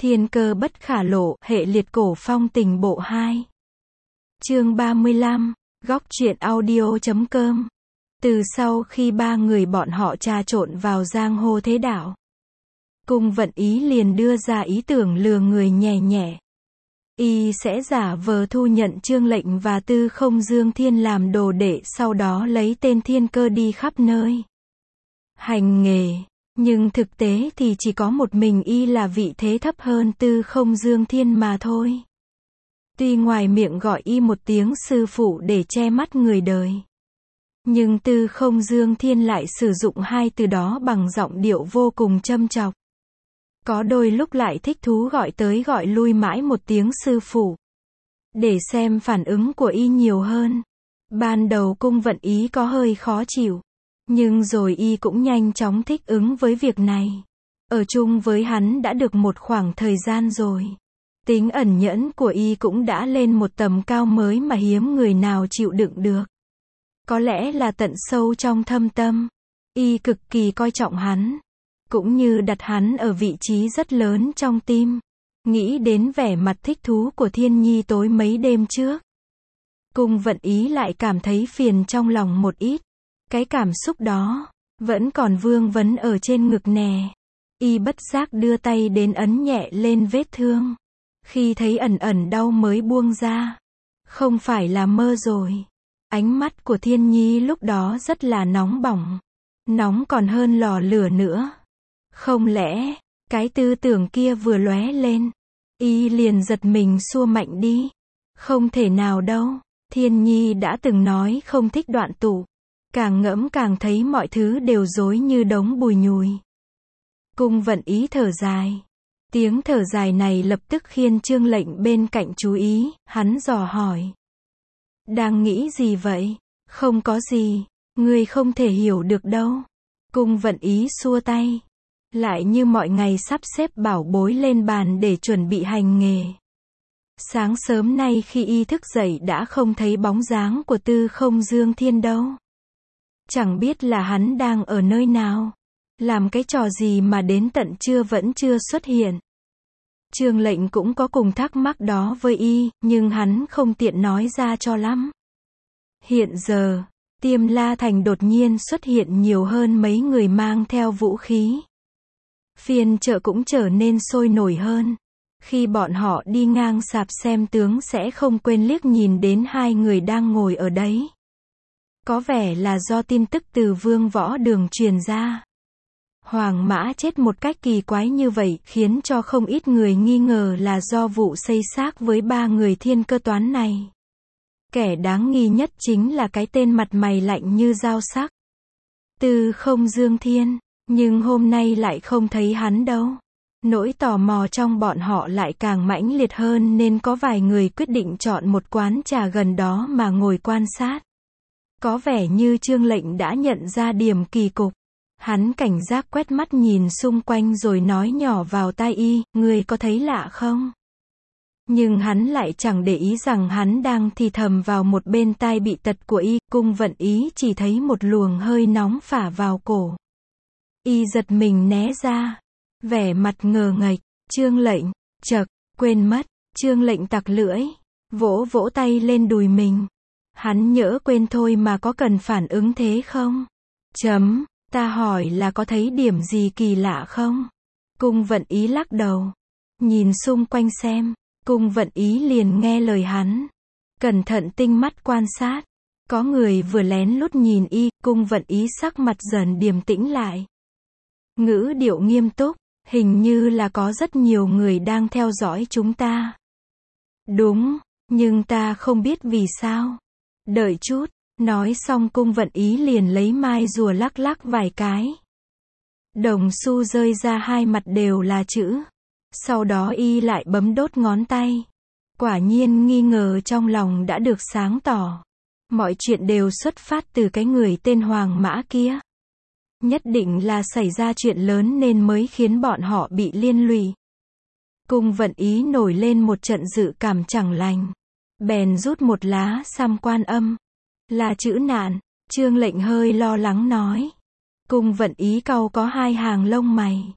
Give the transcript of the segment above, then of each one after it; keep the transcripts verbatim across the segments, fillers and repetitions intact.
Thiên cơ bất khả lộ, hệ liệt cổ phong tình bộ hai. Chương ba mươi lăm, góc truyện audio chấm com. Từ sau khi ba người bọn họ trà trộn vào giang hồ thế đạo, Cung Vận Ý liền đưa ra ý tưởng lừa người nhẹ nhẹ. Y sẽ giả vờ thu nhận Trương Lệnh và Tư Không Dương Thiên làm đồ đệ, sau đó lấy tên Thiên Cơ đi khắp nơi hành nghề. Nhưng thực tế thì chỉ có một mình Y là vị thế thấp hơn Tư Không Dương Thiên mà thôi. Tuy ngoài miệng gọi Y một tiếng sư phụ để che mắt người đời, nhưng Tư Không Dương Thiên lại sử dụng hai từ đó bằng giọng điệu vô cùng châm chọc. Có đôi lúc lại thích thú gọi tới gọi lui mãi một tiếng sư phụ, để xem phản ứng của Y nhiều hơn. Ban đầu Cung Vận Ý có hơi khó chịu, nhưng rồi Y cũng nhanh chóng thích ứng với việc này. Ở chung với hắn đã được một khoảng thời gian rồi, tính ẩn nhẫn của Y cũng đã lên một tầm cao mới mà hiếm người nào chịu đựng được. Có lẽ là tận sâu trong thâm tâm, Y cực kỳ coi trọng hắn, cũng như đặt hắn ở vị trí rất lớn trong tim. Nghĩ đến vẻ mặt thích thú của Thiên Nhi tối mấy đêm trước, Cung Vận Ý lại cảm thấy phiền trong lòng một ít. Cái cảm xúc đó vẫn còn vương vấn ở trên ngực nè. Y bất giác đưa tay đến ấn nhẹ lên vết thương. Khi thấy ẩn ẩn đau mới buông ra. Không phải là mơ rồi. Ánh mắt của Thiên Nhi lúc đó rất là nóng bỏng, nóng còn hơn lò lửa nữa. Không lẽ cái tư tưởng kia vừa lóe lên, Y liền giật mình xua mạnh đi. Không thể nào đâu. Thiên Nhi đã từng nói không thích đoạn tụ. Càng ngẫm càng thấy mọi thứ đều rối như đống bùi nhùi. Cung Vận Ý thở dài. Tiếng thở dài này lập tức khiến Trương Lệnh bên cạnh chú ý. Hắn dò hỏi: đang nghĩ gì vậy? Không có gì, ngươi không thể hiểu được đâu. Cung Vận Ý xua tay, lại như mọi ngày sắp xếp bảo bối lên bàn để chuẩn bị hành nghề. Sáng sớm nay khi Y thức dậy đã không thấy bóng dáng của Tư Không Dương Thiên đâu. Chẳng biết là hắn đang ở nơi nào, làm cái trò gì mà đến tận trưa vẫn chưa xuất hiện. Trương Lệnh cũng có cùng thắc mắc đó với Y, nhưng hắn không tiện nói ra cho lắm. Hiện giờ, Tiêm La Thành đột nhiên xuất hiện nhiều hơn mấy người mang theo vũ khí. Phiên chợ cũng trở nên sôi nổi hơn. Khi bọn họ đi ngang sạp xem tướng sẽ không quên liếc nhìn đến hai người đang ngồi ở đấy. Có vẻ là do tin tức từ Vương Võ Đường truyền ra. Hoàng Mã chết một cách kỳ quái như vậy khiến cho không ít người nghi ngờ là do vụ xây xác với ba người Thiên Cơ toán này. Kẻ đáng nghi nhất chính là cái tên mặt mày lạnh như dao sắc, Tư Không Dương Thiên, nhưng hôm nay lại không thấy hắn đâu. Nỗi tò mò trong bọn họ lại càng mãnh liệt hơn nên có vài người quyết định chọn một quán trà gần đó mà ngồi quan sát. Có vẻ như Trương Lệnh đã nhận ra điểm kỳ cục. Hắn cảnh giác quét mắt nhìn xung quanh rồi nói nhỏ vào tai Y: ngươi có thấy lạ không? Nhưng hắn lại chẳng để ý rằng hắn đang thì thầm vào một bên tai bị tật của Y. Cung Vận Ý chỉ thấy một luồng hơi nóng phả vào cổ. Y giật mình né ra, vẻ mặt ngờ nghệch. Trương Lệnh, chậc, quên mất. Trương Lệnh tặc lưỡi, vỗ vỗ tay lên đùi mình. Hắn nhỡ quên thôi mà có cần phản ứng thế không? Chấm, ta hỏi là có thấy điểm gì kỳ lạ không? Cung Vận Ý lắc đầu, nhìn xung quanh xem. Cung Vận Ý liền nghe lời hắn, cẩn thận tinh mắt quan sát. Có người vừa lén lút nhìn Y. Cung Vận Ý sắc mặt dần điềm tĩnh lại, ngữ điệu nghiêm túc: hình như là có rất nhiều người đang theo dõi chúng ta. Đúng, nhưng ta không biết vì sao. Đợi chút. Nói xong Cung Vận Ý liền lấy mai rùa lắc lắc vài cái. Đồng xu rơi ra hai mặt đều là chữ. Sau đó Y lại bấm đốt ngón tay. Quả nhiên nghi ngờ trong lòng đã được sáng tỏ. Mọi chuyện đều xuất phát từ cái người tên Hoàng Mã kia. Nhất định là xảy ra chuyện lớn nên mới khiến bọn họ bị liên lụy. Cung Vận Ý nổi lên một trận dự cảm chẳng lành. Bèn rút một lá Sam Quan Âm. Là chữ nạn. Trương Lệnh hơi lo lắng nói. Cung Vận Ý cau có hai hàng lông mày.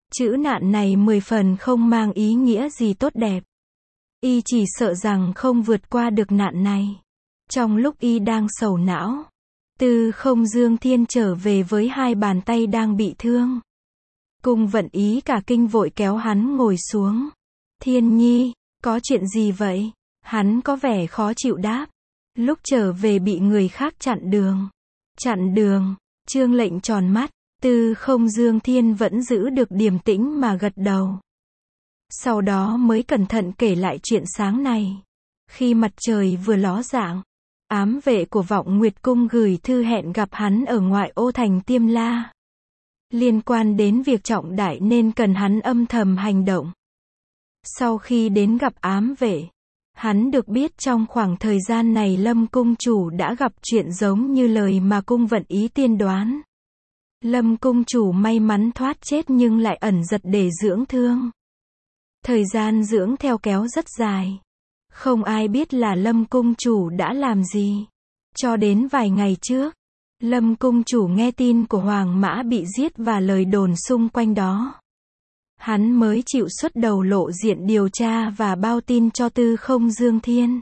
Chữ nạn này mười phần không mang ý nghĩa gì tốt đẹp. Y chỉ sợ rằng không vượt qua được nạn này. Trong lúc y đang sầu não, Tư Không Dương Thiên trở về với hai bàn tay đang bị thương. Cung Vận Ý cả kinh vội kéo hắn ngồi xuống. Thiên Nhi, có chuyện gì vậy? Hắn có vẻ khó chịu đáp. Lúc trở về bị người khác chặn đường. Chặn đường, Trương Lệnh tròn mắt, Tư Không Dương Thiên vẫn giữ được điềm tĩnh mà gật đầu. Sau đó mới cẩn thận kể lại chuyện sáng này. Khi mặt trời vừa ló dạng, ám vệ của Vọng Nguyệt Cung gửi thư hẹn gặp hắn ở ngoại ô thành Tiêm La. Liên quan đến việc trọng đại nên cần hắn âm thầm hành động. Sau khi đến gặp ám vệ, hắn được biết trong khoảng thời gian này Lâm Cung Chủ đã gặp chuyện giống như lời mà Cung Vận Ý tiên đoán. Lâm Cung Chủ may mắn thoát chết nhưng lại ẩn giật để dưỡng thương. Thời gian dưỡng theo kéo rất dài. Không ai biết là Lâm Cung Chủ đã làm gì. Cho đến vài ngày trước, Lâm Cung Chủ nghe tin của Hoàng Mã bị giết và lời đồn xung quanh đó. Hắn mới chịu xuất đầu lộ diện điều tra và bao tin cho Tư Không Dương Thiên.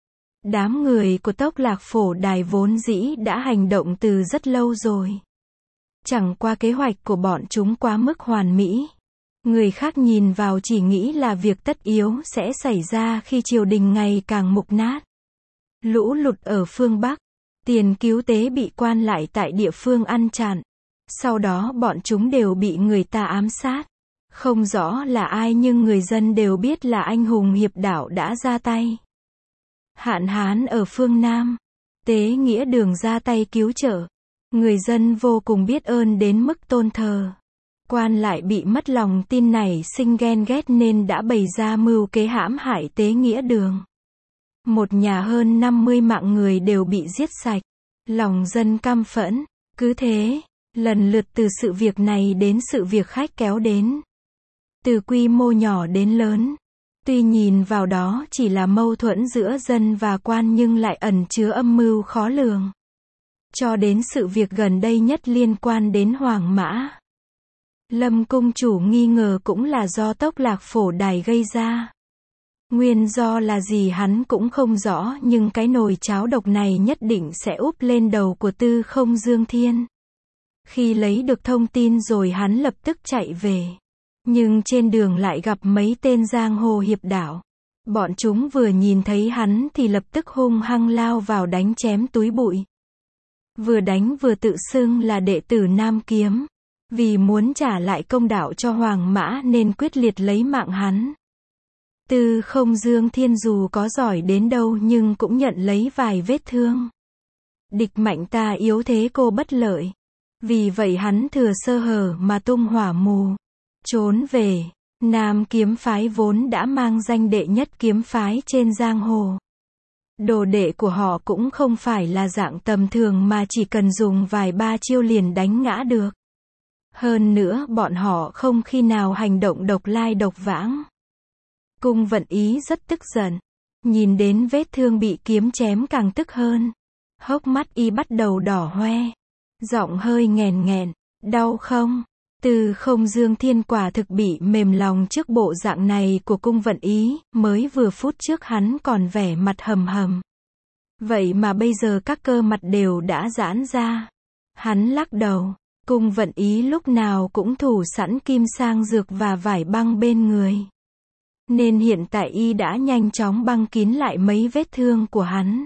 Đám người của Tốc Lạc Phổ Đài vốn dĩ đã hành động từ rất lâu rồi. Chẳng qua kế hoạch của bọn chúng quá mức hoàn mỹ. Người khác nhìn vào chỉ nghĩ là việc tất yếu sẽ xảy ra khi triều đình ngày càng mục nát. Lũ lụt ở phương Bắc, tiền cứu tế bị quan lại tại địa phương ăn chặn. Sau đó bọn chúng đều bị người ta ám sát. Không rõ là ai nhưng người dân đều biết là anh hùng hiệp đạo đã ra tay. Hạn hán ở phương Nam, Tế Nghĩa Đường ra tay cứu trợ. Người dân vô cùng biết ơn đến mức tôn thờ. Quan lại bị mất lòng tin này sinh ghen ghét nên đã bày ra mưu kế hãm hại Tế Nghĩa Đường. Một nhà hơn năm mươi mạng người đều bị giết sạch. Lòng dân căm phẫn. Cứ thế, lần lượt từ sự việc này đến sự việc khách kéo đến. Từ quy mô nhỏ đến lớn. Tuy nhìn vào đó chỉ là mâu thuẫn giữa dân và quan nhưng lại ẩn chứa âm mưu khó lường. Cho đến sự việc gần đây nhất liên quan đến Hoàng Mã. Lâm Cung Chủ nghi ngờ cũng là do Tốc Lạc Phổ Đài gây ra. Nguyên do là gì hắn cũng không rõ nhưng cái nồi cháo độc này nhất định sẽ úp lên đầu của Tư Không Dương Thiên. Khi lấy được thông tin rồi hắn lập tức chạy về. Nhưng trên đường lại gặp mấy tên giang hồ hiệp đạo. Bọn chúng vừa nhìn thấy hắn thì lập tức hung hăng lao vào đánh chém túi bụi. Vừa đánh vừa tự xưng là đệ tử Nam Kiếm. Vì muốn trả lại công đạo cho Hoàng Mã nên quyết liệt lấy mạng hắn. Tư Không Dương Thiên dù có giỏi đến đâu nhưng cũng nhận lấy vài vết thương. Địch mạnh ta yếu thế cô bất lợi. Vì vậy hắn thừa sơ hở mà tung hỏa mù. Trốn về. Nam Kiếm Phái vốn đã mang danh đệ nhất kiếm phái trên giang hồ. Đồ đệ của họ cũng không phải là dạng tầm thường mà chỉ cần dùng vài ba chiêu liền đánh ngã được. Hơn nữa bọn họ không khi nào hành động độc lai độc vãng. Cung Vận Ý rất tức giận. Nhìn đến vết thương bị kiếm chém càng tức hơn. Hốc mắt y bắt đầu đỏ hoe. Giọng hơi nghèn nghẹn. Đau không? Tư Không Dương Thiên quả thực bị mềm lòng trước bộ dạng này của Cung Vận Ý. Mới vừa phút trước hắn còn vẻ mặt hầm hầm. Vậy mà bây giờ các cơ mặt đều đã giãn ra. Hắn lắc đầu. Cung Vận Ý lúc nào cũng thủ sẵn kim sang dược và vải băng bên người. Nên hiện tại y đã nhanh chóng băng kín lại mấy vết thương của hắn.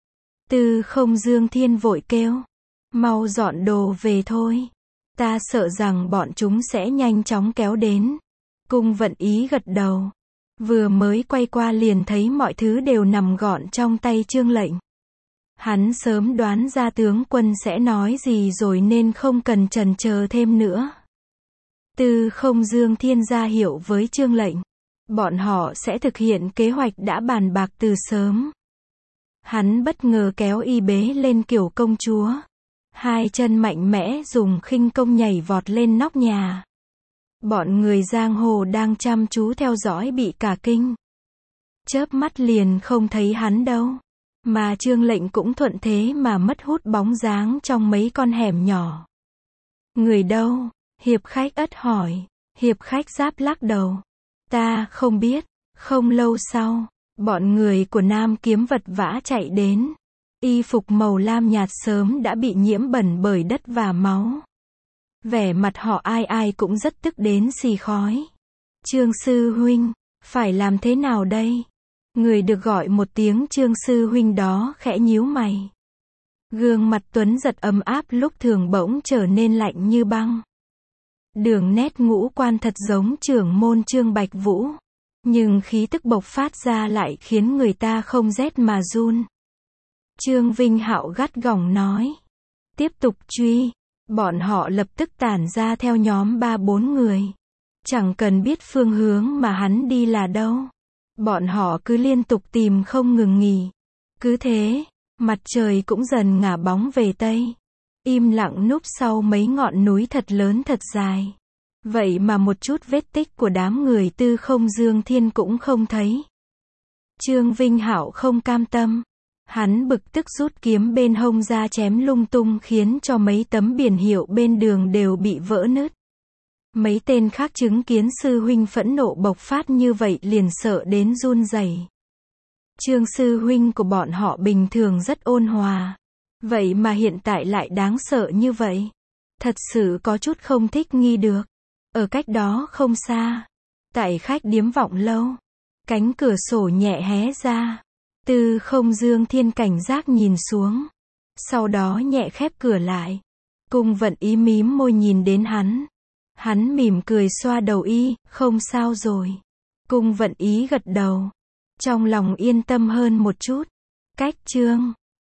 Tư Không Dương Thiên vội kêu. Mau dọn đồ về thôi. Ta sợ rằng bọn chúng sẽ nhanh chóng kéo đến. Cung Vận Ý gật đầu. Vừa mới quay qua liền thấy mọi thứ đều nằm gọn trong tay Trương Lệnh. Hắn sớm đoán ra tướng quân sẽ nói gì rồi nên không cần chần chờ thêm nữa. Tư Không Dương Thiên ra hiệu với Trương Lệnh. Bọn họ sẽ thực hiện kế hoạch đã bàn bạc từ sớm. Hắn bất ngờ kéo y bế lên kiểu công chúa. Hai chân mạnh mẽ dùng khinh công nhảy vọt lên nóc nhà. Bọn người giang hồ đang chăm chú theo dõi bị cả kinh. Chớp mắt liền không thấy hắn đâu. Mà Trương Lệnh cũng thuận thế mà mất hút bóng dáng trong mấy con hẻm nhỏ. Người đâu? Hiệp khách ất hỏi. Hiệp khách giáp lắc đầu. Ta không biết. Không lâu sau, bọn người của Nam Kiếm vật vã chạy đến. Y phục màu lam nhạt sớm đã bị nhiễm bẩn bởi đất và máu. Vẻ mặt họ ai ai cũng rất tức đến xì khói. Trương sư huynh, phải làm thế nào đây? Người được gọi một tiếng Trương sư huynh đó khẽ nhíu mày. Gương mặt Tuấn Giật ấm áp lúc thường bỗng trở nên lạnh như băng. Đường nét ngũ quan thật giống trưởng môn Trương Bạch Vũ. Nhưng khí tức bộc phát ra lại khiến người ta không rét mà run. Trương Vinh Hạo gắt gỏng nói. Tiếp tục truy. Bọn họ lập tức tản ra theo nhóm ba bốn người. Chẳng cần biết phương hướng mà hắn đi là đâu. Bọn họ cứ liên tục tìm không ngừng nghỉ. Cứ thế, mặt trời cũng dần ngả bóng về Tây. Im lặng núp sau mấy ngọn núi thật lớn thật dài. Vậy mà một chút vết tích của đám người Tư Không Dương Thiên cũng không thấy. Trương Vinh Hạo không cam tâm. Hắn bực tức rút kiếm bên hông ra chém lung tung khiến cho mấy tấm biển hiệu bên đường đều bị vỡ nứt. Mấy tên khác chứng kiến sư huynh phẫn nộ bộc phát như vậy liền sợ đến run rẩy. Trương sư huynh của bọn họ bình thường rất ôn hòa. Vậy mà hiện tại lại đáng sợ như vậy. Thật sự có chút không thích nghi được. Ở cách đó không xa. Tại khách điếm Vọng Lâu. Cánh cửa sổ nhẹ hé ra. Tư Không Dương Thiên cảnh giác nhìn xuống. Sau đó nhẹ khép cửa lại. Cung Vận Ý mím môi nhìn đến hắn. Hắn mỉm cười xoa đầu y, không sao rồi. Cung Vận Ý gật đầu. Trong lòng yên tâm hơn một chút. Cách Trương